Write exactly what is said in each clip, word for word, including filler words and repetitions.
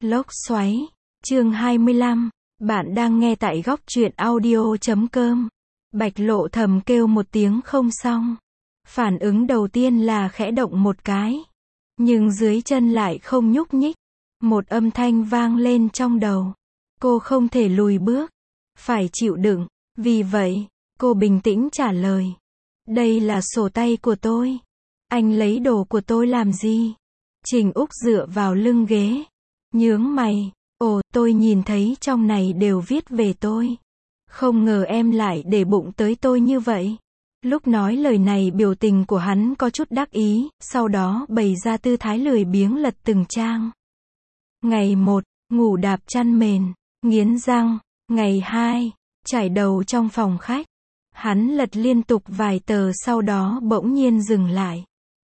Lốc xoáy, chương hai mươi lăm, bạn đang nghe tại góc truyện audio chấm com. Bạch Lộ thầm kêu một tiếng không xong. Phản ứng đầu tiên là khẽ động một cái. Nhưng dưới chân lại không nhúc nhích. Một âm thanh vang lên trong đầu. Cô không thể lùi bước. Phải chịu đựng. Vì vậy, cô bình tĩnh trả lời. Đây là sổ tay của tôi. Anh lấy đồ của tôi làm gì? Trình Úc dựa vào lưng ghế. Nhướng mày. Ồ, tôi nhìn thấy trong này đều viết về tôi. Không ngờ em lại để bụng tới tôi như vậy. Lúc nói lời này biểu tình của hắn có chút đắc ý, sau đó bày ra tư thái lười biếng lật từng trang. Ngày một, ngủ đạp chăn mền, nghiến răng. Ngày hai, trải đầu trong phòng khách. Hắn lật liên tục vài tờ sau đó bỗng nhiên dừng lại.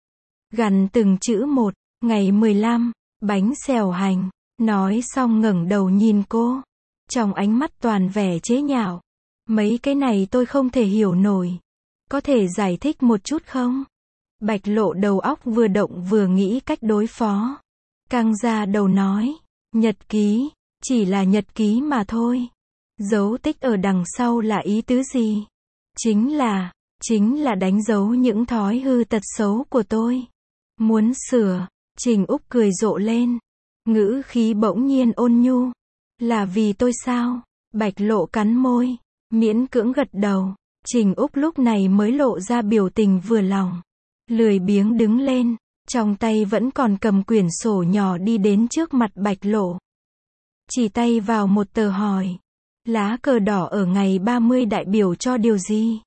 Gằn từng chữ một. Ngày mười lăm, bánh xèo hành. Nói xong ngẩng đầu nhìn cô. Trong ánh mắt toàn vẻ chế nhạo. Mấy cái này tôi không thể hiểu nổi. Có thể giải thích một chút không? Bạch Lộ đầu óc vừa động vừa nghĩ cách đối phó. Căng ra đầu nói. Nhật ký, chỉ là nhật ký mà thôi. Dấu tích ở đằng sau là ý tứ gì? Chính là, chính là đánh dấu những thói hư tật xấu của tôi. Muốn sửa, Trình Úc cười rộ lên. Ngữ khí bỗng nhiên ôn nhu. Là vì tôi sao? Bạch Lộ cắn môi, miễn cưỡng gật đầu. Trình Úc lúc này mới lộ ra biểu tình vừa lòng. Lười biếng đứng lên, trong tay vẫn còn cầm quyển sổ nhỏ đi đến trước mặt Bạch Lộ. Chỉ tay vào một tờ hỏi. Lá cờ đỏ ở ngày ba mươi đại biểu cho điều gì?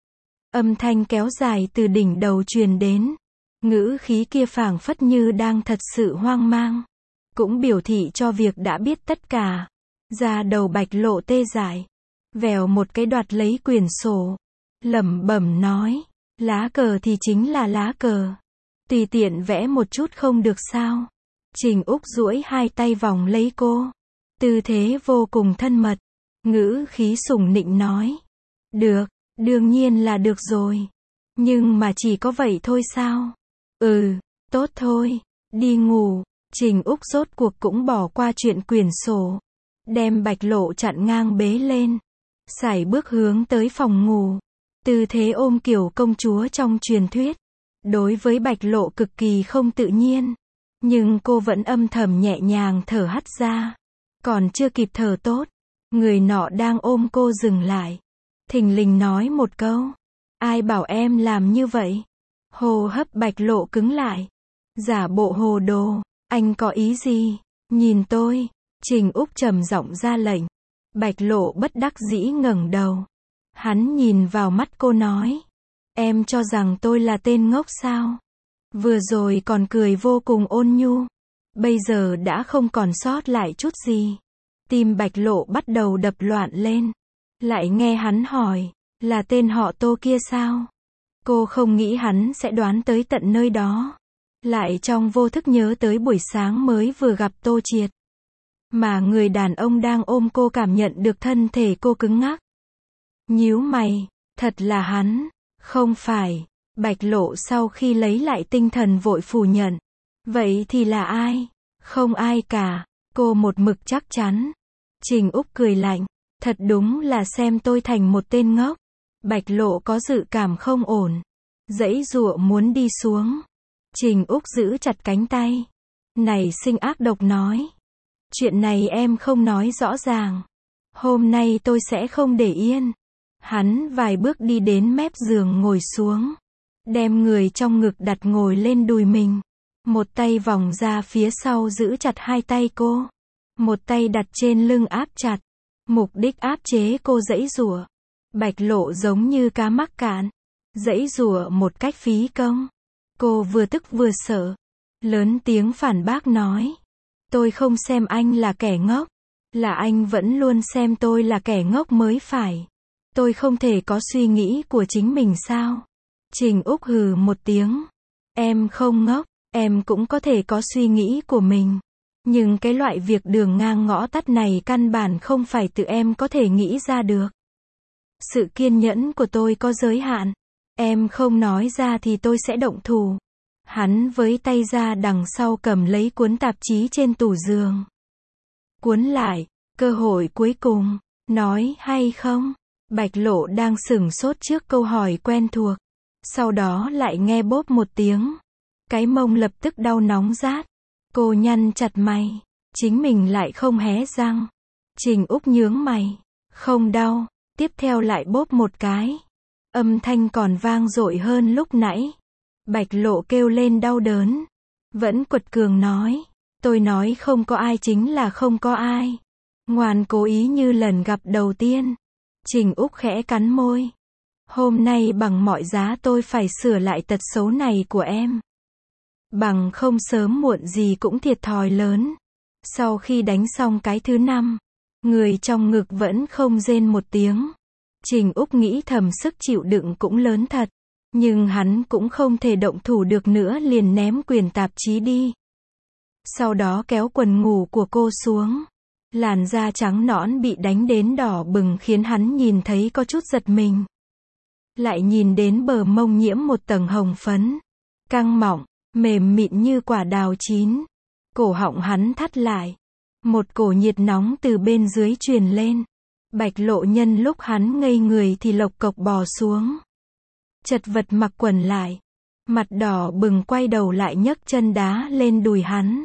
Âm thanh kéo dài từ đỉnh đầu truyền đến. Ngữ khí kia phảng phất như đang thật sự hoang mang. Cũng biểu thị cho việc đã biết tất cả. Da đầu Bạch Lộ tê dại. Vèo một cái đoạt lấy quyển sổ. Lẩm bẩm nói. Lá cờ thì chính là lá cờ. Tùy tiện vẽ một chút không được sao? Trình Úc duỗi hai tay vòng lấy cô. Tư thế vô cùng thân mật. Ngữ khí sủng nịnh nói. Được, đương nhiên là được rồi. Nhưng mà chỉ có vậy thôi sao? Ừ, tốt thôi. Đi ngủ. Trình Úc rốt cuộc cũng bỏ qua chuyện quyển sổ. Đem Bạch Lộ chặn ngang bế lên. Sải bước hướng tới phòng ngủ. Tư thế ôm kiểu công chúa trong truyền thuyết. Đối với Bạch Lộ cực kỳ không tự nhiên. Nhưng cô vẫn âm thầm nhẹ nhàng thở hắt ra. Còn chưa kịp thở tốt. Người nọ đang ôm cô dừng lại. Thình lình nói một câu. Ai bảo em làm như vậy? Hô hấp Bạch Lộ cứng lại. Giả bộ hồ đồ. Anh có ý gì? Nhìn tôi. Trình Úc trầm giọng ra lệnh. Bạch Lộ bất đắc dĩ ngẩng đầu. Hắn nhìn vào mắt cô nói. Em cho rằng tôi là tên ngốc sao? Vừa rồi còn cười vô cùng ôn nhu. Bây giờ đã không còn sót lại chút gì. Tim Bạch Lộ bắt đầu đập loạn lên. Lại nghe hắn hỏi. Là tên họ Tô kia sao? Cô không nghĩ hắn sẽ đoán tới tận nơi đó. Lại trong vô thức nhớ tới buổi sáng mới vừa gặp Tô Triệt. Mà người đàn ông đang ôm cô cảm nhận được thân thể cô cứng ngắc. Nhíu mày. Thật là hắn. Không phải. Bạch Lộ sau khi lấy lại tinh thần vội phủ nhận. Vậy thì là ai? Không ai cả. Cô một mực chắc chắn. Trình Úc cười lạnh. Thật đúng là xem tôi thành một tên ngốc. Bạch Lộ có dự cảm không ổn. Giãy giụa muốn đi xuống. Trình Úc giữ chặt cánh tay. Này sinh ác độc nói. Chuyện này em không nói rõ ràng. Hôm nay tôi sẽ không để yên. Hắn vài bước đi đến mép giường ngồi xuống. Đem người trong ngực đặt ngồi lên đùi mình. Một tay vòng ra phía sau giữ chặt hai tay cô. Một tay đặt trên lưng áp chặt. Mục đích áp chế cô giãy giụa. Bạch Lộ giống như cá mắc cạn. Giãy giụa một cách phí công. Cô vừa tức vừa sợ. Lớn tiếng phản bác nói. Tôi không xem anh là kẻ ngốc. Là anh vẫn luôn xem tôi là kẻ ngốc mới phải. Tôi không thể có suy nghĩ của chính mình sao? Trình Úc hừ một tiếng. Em không ngốc. Em cũng có thể có suy nghĩ của mình. Nhưng cái loại việc đường ngang ngõ tắt này căn bản không phải tự em có thể nghĩ ra được. Sự kiên nhẫn của tôi có giới hạn. Em không nói ra thì tôi sẽ động thủ. Hắn với tay ra đằng sau cầm lấy cuốn tạp chí trên tủ giường. Cuốn lại, cơ hội cuối cùng, nói hay không? Bạch Lộ đang sửng sốt trước câu hỏi quen thuộc. Sau đó lại nghe bốp một tiếng. Cái mông lập tức đau nóng rát. Cô nhăn chặt mày. Chính mình lại không hé răng. Trình Úc nhướng mày. Không đau. Tiếp theo lại bốp một cái. Âm thanh còn vang dội hơn lúc nãy. Bạch Lộ kêu lên đau đớn. Vẫn quật cường nói. Tôi nói không có ai chính là không có ai. Ngoan cố ý như lần gặp đầu tiên. Trình Úc khẽ cắn môi. Hôm nay bằng mọi giá tôi phải sửa lại tật xấu này của em. Bằng không sớm muộn gì cũng thiệt thòi lớn. Sau khi đánh xong cái thứ năm, người trong ngực vẫn không rên một tiếng. Trình Úc nghĩ thầm sức chịu đựng cũng lớn thật. Nhưng hắn cũng không thể động thủ được nữa, liền ném quyển tạp chí đi. Sau đó kéo quần ngủ của cô xuống. Làn da trắng nõn bị đánh đến đỏ bừng khiến hắn nhìn thấy có chút giật mình. Lại nhìn đến bờ mông nhiễm một tầng hồng phấn. Căng mọng, mềm mịn như quả đào chín. Cổ họng hắn thắt lại. Một cổ nhiệt nóng từ bên dưới truyền lên. Bạch Lộ nhân lúc hắn ngây người thì lộc cộc bò xuống. Chật vật mặc quần lại. Mặt đỏ bừng quay đầu lại nhấc chân đá lên đùi hắn.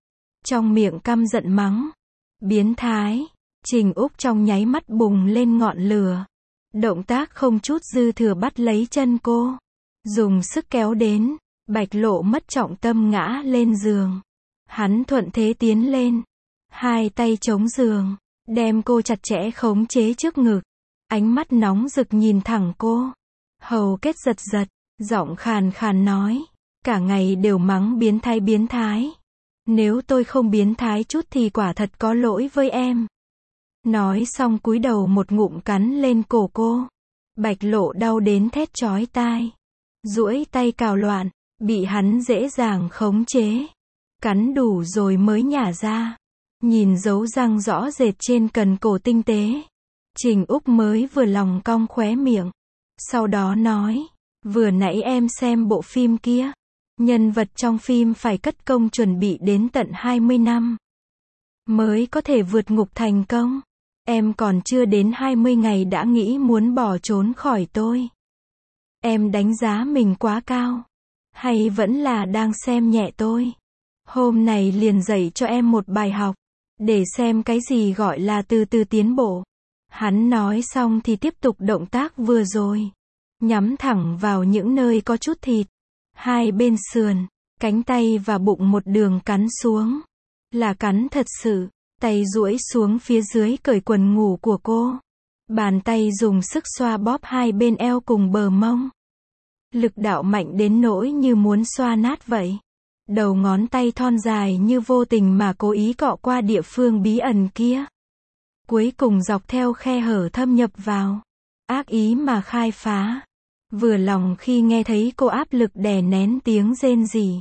Trong miệng căm giận mắng. Biến thái. Trình Úc trong nháy mắt bùng lên ngọn lửa. Động tác không chút dư thừa bắt lấy chân cô. Dùng sức kéo đến. Bạch Lộ mất trọng tâm ngã lên giường. Hắn thuận thế tiến lên. Hai tay chống giường. Đem cô chặt chẽ khống chế trước ngực. Ánh mắt nóng rực nhìn thẳng cô. Hầu kết giật giật. Giọng khàn khàn nói. Cả ngày đều mắng biến thái biến thái. Nếu tôi không biến thái chút thì quả thật có lỗi với em. Nói xong cúi đầu một ngụm cắn lên cổ cô. Bạch Lộ đau đến thét chói tai. Duỗi tay cào loạn. Bị hắn dễ dàng khống chế. Cắn đủ rồi mới nhả ra. Nhìn dấu răng rõ rệt trên cần cổ tinh tế. Trình Úc mới vừa lòng cong khóe miệng. Sau đó nói. Vừa nãy em xem bộ phim kia. Nhân vật trong phim phải cất công chuẩn bị đến tận hai mươi năm. Mới có thể vượt ngục thành công. Em còn chưa đến hai mươi ngày đã nghĩ muốn bỏ trốn khỏi tôi. Em đánh giá mình quá cao. Hay vẫn là đang xem nhẹ tôi. Hôm nay liền dạy cho em một bài học. Để xem cái gì gọi là từ từ tiến bộ. Hắn nói xong thì tiếp tục động tác vừa rồi. Nhắm thẳng vào những nơi có chút thịt. Hai bên sườn, cánh tay và bụng một đường cắn xuống. Là cắn thật sự. Tay duỗi xuống phía dưới cởi quần ngủ của cô. Bàn tay dùng sức xoa bóp hai bên eo cùng bờ mông. Lực đạo mạnh đến nỗi như muốn xoa nát vậy. Đầu ngón tay thon dài như vô tình mà cố ý cọ qua địa phương bí ẩn kia. Cuối cùng dọc theo khe hở thâm nhập vào. Ác ý mà khai phá. Vừa lòng khi nghe thấy cô áp lực đè nén tiếng rên rỉ.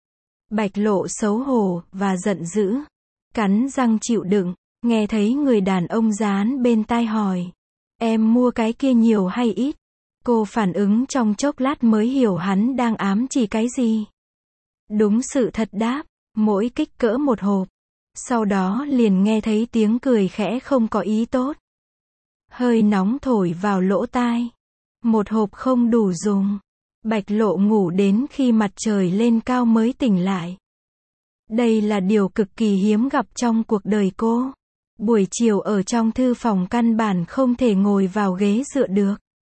Bạch Lộ xấu hổ và giận dữ. Cắn răng chịu đựng. Nghe thấy người đàn ông dán bên tai hỏi. Em mua cái kia nhiều hay ít? Cô phản ứng trong chốc lát mới hiểu hắn đang ám chỉ cái gì. Đúng sự thật đáp. Mỗi kích cỡ một hộp. Sau đó liền nghe thấy tiếng cười khẽ không có ý tốt. Hơi nóng thổi vào lỗ tai. Một hộp không đủ dùng. Bạch Lộ ngủ đến khi mặt trời lên cao mới tỉnh lại. Đây là điều cực kỳ hiếm gặp trong cuộc đời cô. Buổi chiều ở trong thư phòng căn bản không thể ngồi vào ghế dựa được.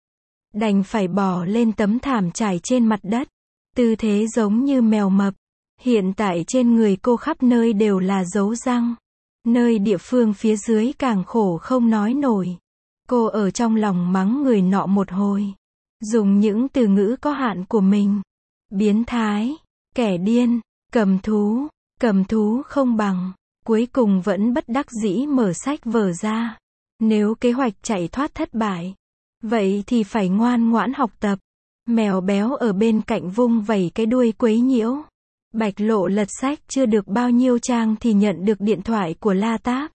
Đành phải bò lên tấm thảm trải trên mặt đất. Tư thế giống như mèo mập. Hiện tại trên người cô khắp nơi đều là dấu răng. Nơi địa phương phía dưới càng khổ không nói nổi. Cô ở trong lòng mắng người nọ một hồi. Dùng những từ ngữ có hạn của mình. Biến thái, kẻ điên, cầm thú, cầm thú không bằng. Cuối cùng vẫn bất đắc dĩ mở sách vở ra. Nếu kế hoạch chạy thoát thất bại, vậy thì phải ngoan ngoãn học tập. Mèo béo ở bên cạnh vung vẩy cái đuôi quấy nhiễu. Bạch Lộ lật sách chưa được bao nhiêu trang thì nhận được điện thoại của La Táp.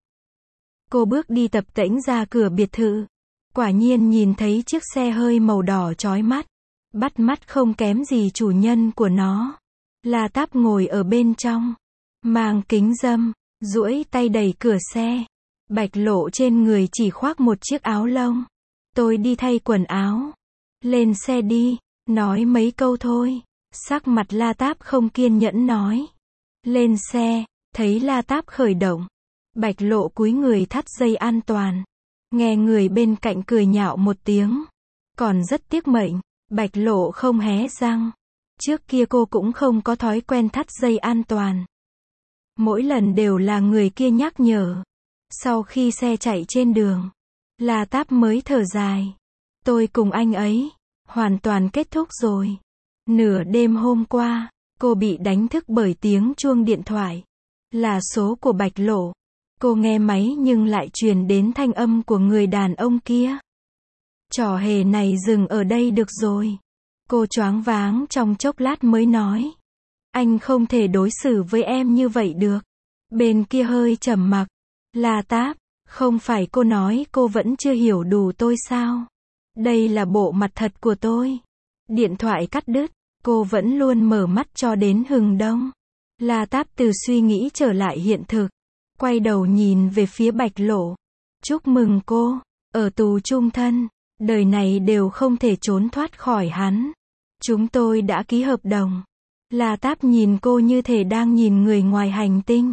Cô bước đi tập tễnh ra cửa biệt thự. Quả nhiên nhìn thấy chiếc xe hơi màu đỏ chói mắt. Bắt mắt không kém gì chủ nhân của nó. La Táp ngồi ở bên trong. Mang kính râm. duỗi tay đẩy cửa xe. Bạch Lộ trên người chỉ khoác một chiếc áo lông. Tôi đi thay quần áo. Lên xe đi, nói mấy câu thôi. Sắc mặt La Táp không kiên nhẫn nói. Lên xe, thấy La Táp khởi động. Bạch Lộ cúi người thắt dây an toàn. Nghe người bên cạnh cười nhạo một tiếng. Còn rất tiếc mệnh, Bạch Lộ không hé răng. Trước kia cô cũng không có thói quen thắt dây an toàn. Mỗi lần đều là người kia nhắc nhở. Sau khi xe chạy trên đường, La Táp mới thở dài. Tôi cùng anh ấy, hoàn toàn kết thúc rồi. Nửa đêm hôm qua, cô bị đánh thức bởi tiếng chuông điện thoại. Là số của Bạch Lộ. Cô nghe máy nhưng lại truyền đến thanh âm của người đàn ông kia. Trò hề này dừng ở đây được rồi. Cô choáng váng trong chốc lát mới nói. Anh không thể đối xử với em như vậy được. Bên kia hơi trầm mặc. La Táp, không phải cô nói cô vẫn chưa hiểu đủ tôi sao? Đây là bộ mặt thật của tôi. Điện thoại cắt đứt, cô vẫn luôn mở mắt cho đến hừng đông. La Táp từ suy nghĩ trở lại hiện thực. Quay đầu nhìn về phía Bạch Lộ. Chúc mừng cô, ở tù chung thân, đời này đều không thể trốn thoát khỏi hắn. Chúng tôi đã ký hợp đồng. La Táp nhìn cô như thể đang nhìn người ngoài hành tinh.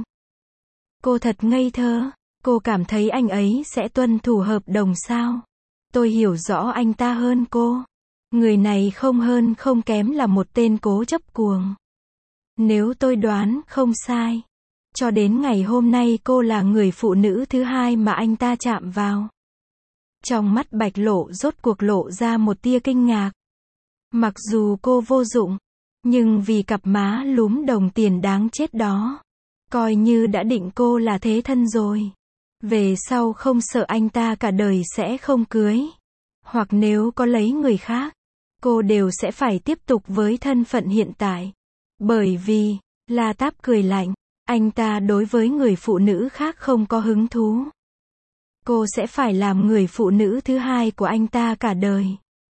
Cô thật ngây thơ, cô cảm thấy anh ấy sẽ tuân thủ hợp đồng sao? Tôi hiểu rõ anh ta hơn cô. Người này không hơn không kém là một tên cố chấp cuồng. Nếu tôi đoán không sai, cho đến ngày hôm nay cô là người phụ nữ thứ hai mà anh ta chạm vào. Trong mắt Bạch Lộ rốt cuộc lộ ra một tia kinh ngạc. Mặc dù cô vô dụng, nhưng vì cặp má lúm đồng tiền đáng chết đó, coi như đã định cô là thế thân rồi. Về sau không sợ anh ta cả đời sẽ không cưới. Hoặc nếu có lấy người khác, cô đều sẽ phải tiếp tục với thân phận hiện tại. Bởi vì, La Táp cười lạnh, anh ta đối với người phụ nữ khác không có hứng thú. Cô sẽ phải làm người phụ nữ thứ hai của anh ta cả đời.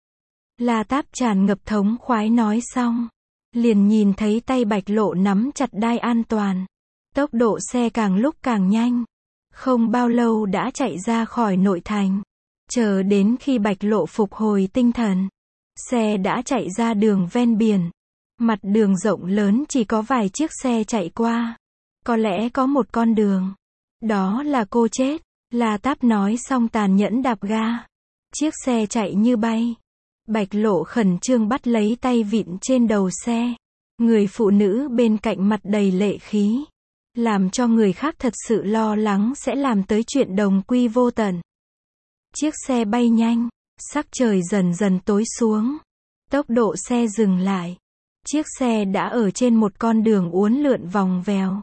La Táp tràn ngập thống khoái nói xong. Liền nhìn thấy tay Bạch Lộ nắm chặt đai an toàn. Tốc độ xe càng lúc càng nhanh. Không bao lâu đã chạy ra khỏi nội thành. Chờ đến khi Bạch Lộ phục hồi tinh thần. Xe đã chạy ra đường ven biển. Mặt đường rộng lớn chỉ có vài chiếc xe chạy qua. Có lẽ có một con đường. Đó là cô chết. La Táp nói xong tàn nhẫn đạp ga. Chiếc xe chạy như bay. Bạch Lộ khẩn trương bắt lấy tay vịn trên đầu xe. Người phụ nữ bên cạnh mặt đầy lệ khí. Làm cho người khác thật sự lo lắng sẽ làm tới chuyện đồng quy vô tận. Chiếc xe bay nhanh. Sắc trời dần dần tối xuống. Tốc độ xe dừng lại. Chiếc xe đã ở trên một con đường uốn lượn vòng vèo.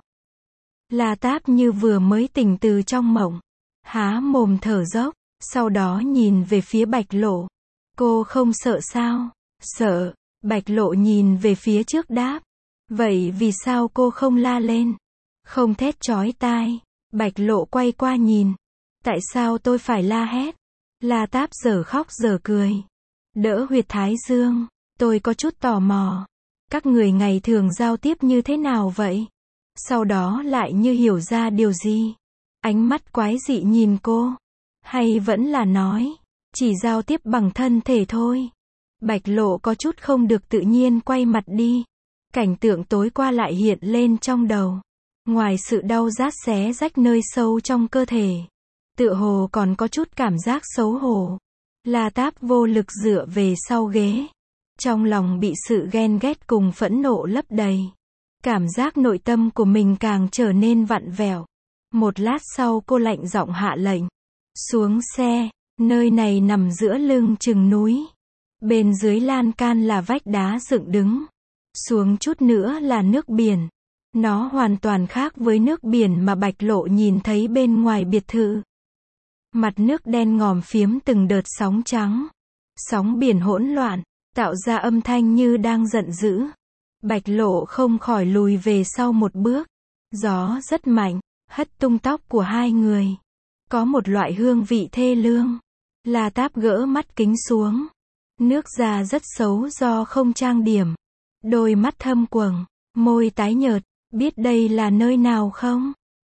La Táp như vừa mới tỉnh từ trong mộng. Há mồm thở dốc. Sau đó nhìn về phía Bạch Lộ. Cô không sợ sao? Sợ. Bạch Lộ nhìn về phía trước đáp. Vậy vì sao cô không la lên? Không thét chói tai. Bạch Lộ quay qua nhìn. Tại sao tôi phải la hét? La Táp giờ khóc giờ cười. Đỡ huyệt thái dương. Tôi có chút tò mò. Các người ngày thường giao tiếp như thế nào vậy? Sau đó lại như hiểu ra điều gì? Ánh mắt quái dị nhìn cô. Hay vẫn là nói, chỉ giao tiếp bằng thân thể thôi? Bạch Lộ có chút không được tự nhiên quay mặt đi. Cảnh tượng tối qua lại hiện lên trong đầu. Ngoài sự đau rát xé rách nơi sâu trong cơ thể, tựa hồ còn có chút cảm giác xấu hổ. La Táp vô lực dựa về sau ghế. Trong lòng bị sự ghen ghét cùng phẫn nộ lấp đầy. Cảm giác nội tâm của mình càng trở nên vặn vẹo. Một lát sau cô lạnh giọng hạ lệnh. Xuống xe, nơi này nằm giữa lưng chừng núi. Bên dưới lan can là vách đá dựng đứng. Xuống chút nữa là nước biển. Nó hoàn toàn khác với nước biển mà Bạch Lộ nhìn thấy bên ngoài biệt thự. Mặt nước đen ngòm phiếm từng đợt sóng trắng. Sóng biển hỗn loạn, tạo ra âm thanh như đang giận dữ. Bạch Lộ không khỏi lùi về sau một bước. Gió rất mạnh, hất tung tóc của hai người. Có một loại hương vị thê lương. La Táp gỡ mắt kính xuống. Nước da rất xấu do không trang điểm. Đôi mắt thâm quầng, môi tái nhợt. Biết đây là nơi nào không?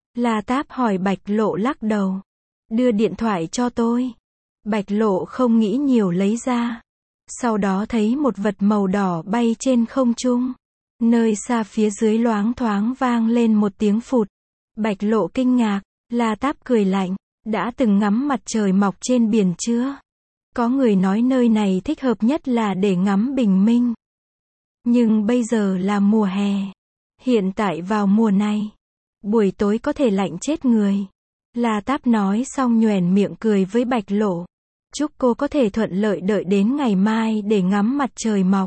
La Táp hỏi Bạch Lộ lắc đầu. Đưa điện thoại cho tôi. Bạch Lộ không nghĩ nhiều lấy ra. Sau đó thấy một vật màu đỏ bay trên không trung. Nơi xa phía dưới loáng thoáng vang lên một tiếng phụt. Bạch Lộ kinh ngạc, La Táp cười lạnh. Đã từng ngắm mặt trời mọc trên biển chưa? Có người nói nơi này thích hợp nhất là để ngắm bình minh. Nhưng bây giờ là mùa hè. Hiện tại vào mùa này, buổi tối có thể lạnh chết người. La Táp nói xong nhoẻn miệng cười với Bạch Lộ. Chúc cô có thể thuận lợi đợi đến ngày mai để ngắm mặt trời mọc.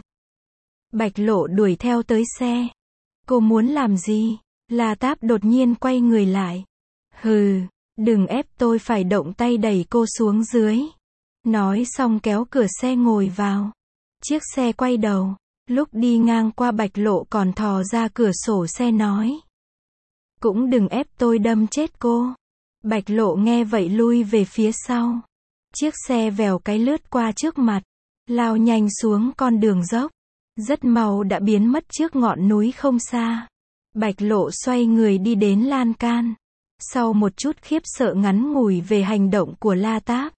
Bạch Lộ đuổi theo tới xe. Cô muốn làm gì? La Táp đột nhiên quay người lại. Hừ, đừng ép tôi phải động tay đẩy cô xuống dưới. Nói xong kéo cửa xe ngồi vào. Chiếc xe quay đầu. Lúc đi ngang qua Bạch Lộ còn thò ra cửa sổ xe nói. Cũng đừng ép tôi đâm chết cô. Bạch Lộ nghe vậy lui về phía sau. Chiếc xe vèo cái lướt qua trước mặt. Lao nhanh xuống con đường dốc. Rất mau đã biến mất trước ngọn núi không xa. Bạch Lộ xoay người đi đến lan can. Sau một chút khiếp sợ ngắn ngủi về hành động của La Táp.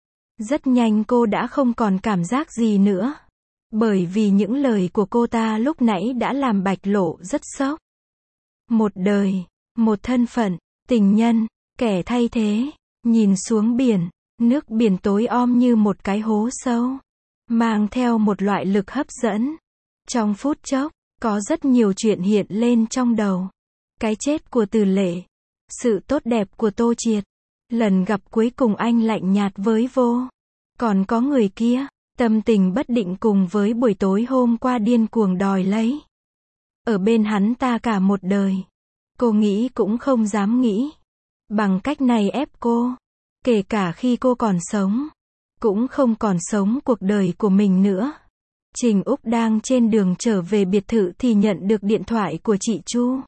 Rất nhanh cô đã không còn cảm giác gì nữa. Bởi vì những lời của cô ta lúc nãy đã làm Bạch Lộ rất sốc. Một đời, một thân phận, tình nhân, kẻ thay thế, nhìn xuống biển, nước biển tối om như một cái hố sâu, mang theo một loại lực hấp dẫn. Trong phút chốc, có rất nhiều chuyện hiện lên trong đầu. Cái chết của Từ Lệ, sự tốt đẹp của Tô Triệt, lần gặp cuối cùng anh lạnh nhạt với Vô. Còn có người kia, tâm tình bất định cùng với buổi tối hôm qua điên cuồng đòi lấy. Ở bên hắn ta cả một đời. Cô nghĩ cũng không dám nghĩ. Bằng cách này ép cô. Kể cả khi cô còn sống. Cũng không còn sống cuộc đời của mình nữa. Trình Úc đang trên đường trở về biệt thự thì nhận được điện thoại của chị Chu.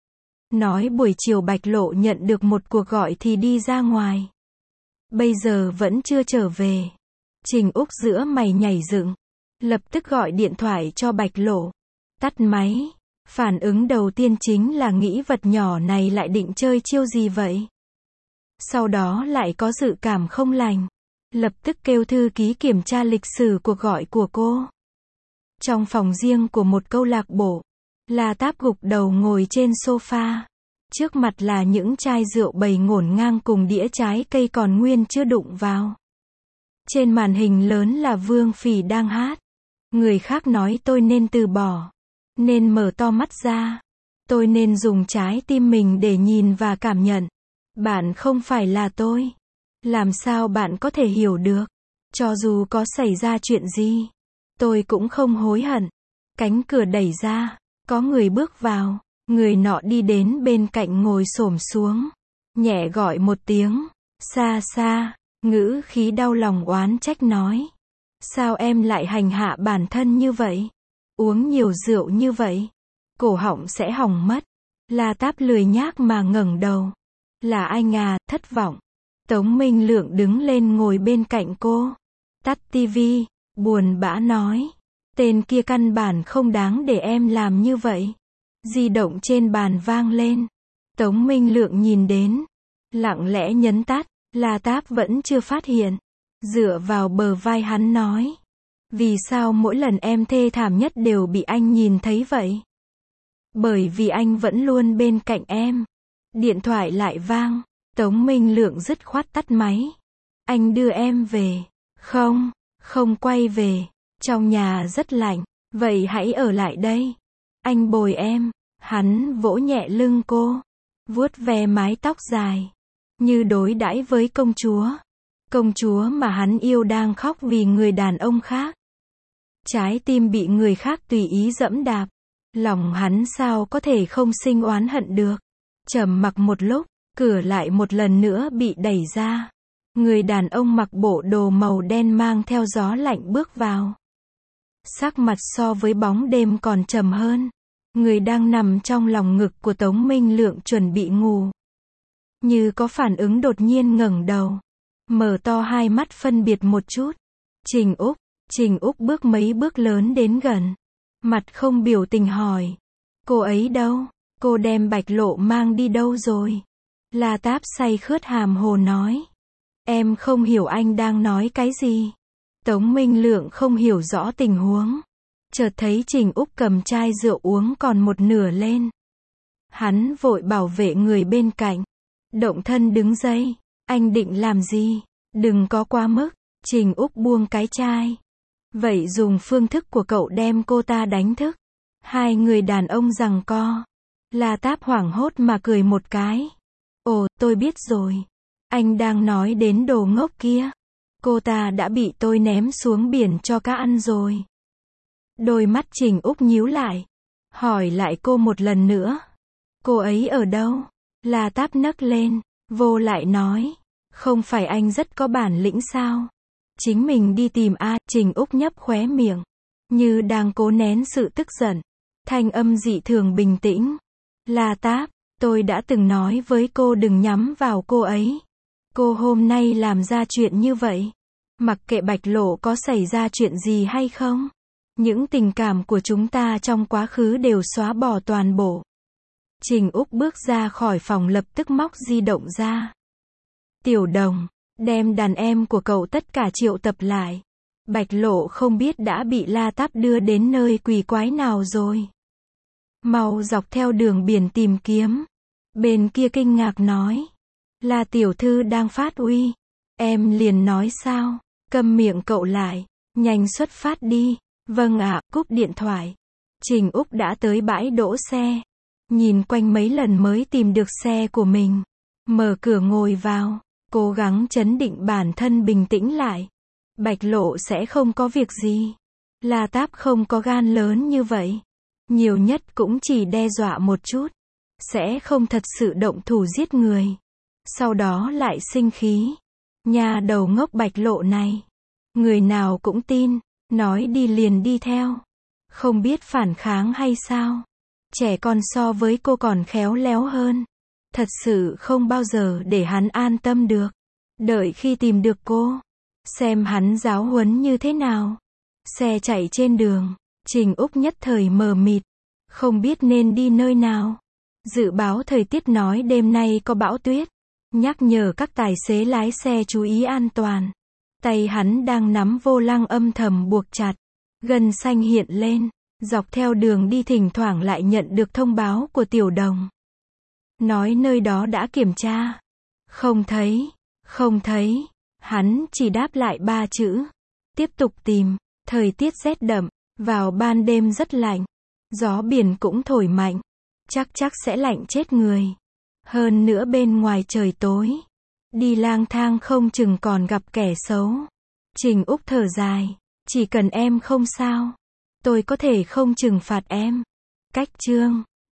Nói buổi chiều Bạch Lộ nhận được một cuộc gọi thì đi ra ngoài. Bây giờ vẫn chưa trở về. Trình Úc giữa mày nhảy dựng. Lập tức gọi điện thoại cho Bạch Lộ. Tắt máy. Phản ứng đầu tiên chính là nghĩ vật nhỏ này lại định chơi chiêu gì vậy. Sau đó lại có dự cảm không lành. Lập tức kêu thư ký kiểm tra lịch sử cuộc gọi của cô. Trong phòng riêng của một câu lạc bộ, La Táp gục đầu ngồi trên sofa. Trước mặt là những chai rượu bày ngổn ngang cùng đĩa trái cây còn nguyên chưa đụng vào. Trên màn hình lớn là Vương Phỉ đang hát. Người khác nói tôi nên từ bỏ. Nên mở to mắt ra. Tôi nên dùng trái tim mình để nhìn và cảm nhận. Bạn không phải là tôi. Làm sao bạn có thể hiểu được? Cho dù có xảy ra chuyện gì, tôi cũng không hối hận. Cánh cửa đẩy ra. Có người bước vào. Người nọ đi đến bên cạnh ngồi xổm xuống. Nhẹ gọi một tiếng. Xa xa. Ngữ khí đau lòng oán trách nói. Sao em lại hành hạ bản thân như vậy? Uống nhiều rượu như vậy, cổ họng sẽ hỏng mất. La Táp lười nhác mà ngẩng đầu. Là anh à, thất vọng. Tống Minh Lượng đứng lên ngồi bên cạnh cô. Tắt tivi, buồn bã nói. Tên kia căn bản không đáng để em làm như vậy. Di động trên bàn vang lên. Tống Minh Lượng nhìn đến. Lặng lẽ nhấn tắt. La Táp vẫn chưa phát hiện. Dựa vào bờ vai hắn nói. Vì sao mỗi lần em thê thảm nhất đều bị anh nhìn thấy vậy? Bởi vì anh vẫn luôn bên cạnh em. Điện thoại lại vang. Tống Minh Lượng dứt khoát tắt máy. Anh đưa em về. Không, không quay về. Trong nhà rất lạnh. Vậy hãy ở lại đây. Anh bồi em. Hắn vỗ nhẹ lưng cô. Vuốt ve mái tóc dài. Như đối đãi với công chúa. Công chúa mà hắn yêu đang khóc vì người đàn ông khác. Trái tim bị người khác tùy ý dẫm đạp. Lòng hắn sao có thể không sinh oán hận được. Trầm mặc một lúc, cửa lại một lần nữa bị đẩy ra. Người đàn ông mặc bộ đồ màu đen mang theo gió lạnh bước vào. Sắc mặt so với bóng đêm còn trầm hơn. Người đang nằm trong lòng ngực của Tống Minh Lượng chuẩn bị ngủ. Như có phản ứng đột nhiên ngẩng đầu. Mở to hai mắt phân biệt một chút. Trình Úc. Trình Úc bước mấy bước lớn đến gần. Mặt không biểu tình hỏi. Cô ấy đâu? Cô đem Bạch Lộ mang đi đâu rồi? La Táp say khướt hàm hồ nói. Em không hiểu anh đang nói cái gì. Tống Minh Lượng không hiểu rõ tình huống. Chợt thấy Trình Úc cầm chai rượu uống còn một nửa lên. Hắn vội bảo vệ người bên cạnh. Động thân đứng dậy. Anh định làm gì? Đừng có quá mức. Trình Úc buông cái chai. Vậy dùng phương thức của cậu đem cô ta đánh thức. Hai người đàn ông giằng co. La Táp hoảng hốt mà cười một cái. Ồ, tôi biết rồi. Anh đang nói đến đồ ngốc kia. Cô ta đã bị tôi ném xuống biển cho cá ăn rồi. Đôi mắt Trình Úc nhíu lại. Hỏi lại cô một lần nữa. Cô ấy ở đâu? La Táp nấc lên. Vô lại nói. Không phải anh rất có bản lĩnh sao? Chính mình đi tìm a. Trình Úc nhấp khóe miệng. Như đang cố nén sự tức giận. Thanh âm dị thường bình tĩnh. La Táp, tôi đã từng nói với cô đừng nhắm vào cô ấy. Cô hôm nay làm ra chuyện như vậy. Mặc kệ Bạch Lộ có xảy ra chuyện gì hay không. Những tình cảm của chúng ta trong quá khứ đều xóa bỏ toàn bộ. Trình Úc bước ra khỏi phòng lập tức móc di động ra. Tiểu Đồng, đem đàn em của cậu tất cả triệu tập lại. Bạch Lộ không biết đã bị La Táp đưa đến nơi quỷ quái nào rồi. Mau dọc theo đường biển tìm kiếm. Bên kia kinh ngạc nói. Là tiểu thư đang phát uy. Em liền nói sao? Câm miệng cậu lại. Nhanh xuất phát đi. Vâng ạ, cúp điện thoại. Trình Úc đã tới bãi đỗ xe. Nhìn quanh mấy lần mới tìm được xe của mình. Mở cửa ngồi vào. Cố gắng trấn định bản thân bình tĩnh lại. Bạch Lộ sẽ không có việc gì. La Táp không có gan lớn như vậy. Nhiều nhất cũng chỉ đe dọa một chút. Sẽ không thật sự động thủ giết người. Sau đó lại sinh khí. Nhà đầu ngốc Bạch Lộ này. Người nào cũng tin. Nói đi liền đi theo. Không biết phản kháng hay sao. Trẻ con so với cô còn khéo léo hơn. Thật sự không bao giờ để hắn an tâm được. Đợi khi tìm được cô. Xem hắn giáo huấn như thế nào. Xe chạy trên đường. Trình Úc nhất thời mờ mịt. Không biết nên đi nơi nào. Dự báo thời tiết nói đêm nay có bão tuyết. Nhắc nhở các tài xế lái xe chú ý an toàn. Tay hắn đang nắm vô lăng âm thầm buộc chặt. Gân xanh hiện lên. Dọc theo đường đi thỉnh thoảng lại nhận được thông báo của Tiểu Đồng. Nói nơi đó đã kiểm tra. Không thấy. Không thấy. Hắn chỉ đáp lại ba chữ. Tiếp tục tìm. Thời tiết rét đậm. Vào ban đêm rất lạnh. Gió biển cũng thổi mạnh. Chắc chắc sẽ lạnh chết người. Hơn nữa bên ngoài trời tối. Đi lang thang không chừng còn gặp kẻ xấu. Trình Úc thở dài. Chỉ cần em không sao. Tôi có thể không trừng phạt em. Cách chương